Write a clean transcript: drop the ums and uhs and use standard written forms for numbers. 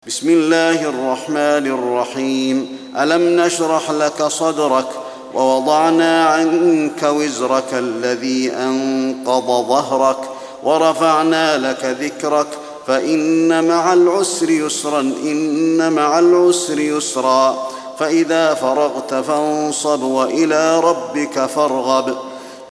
بسم الله الرحمن الرحيم. ألم نشرح لك صدرك ووضعنا عنك وزرك الذي أنقض ظهرك ورفعنا لك ذكرك فإن مع العسر يسرا إن مع العسر يسرا فإذا فرغت فانصب وإلى ربك فارغب.